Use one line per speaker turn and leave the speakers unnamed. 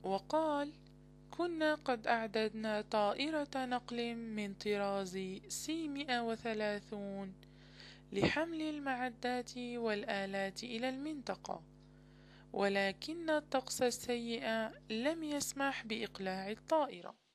وقال: كنا قد أعددنا طائرة نقل من طراز C-130 لحمل المعدات والآلات إلى المنطقة، ولكن الطقس السيء لم يسمح بإقلاع الطائرة.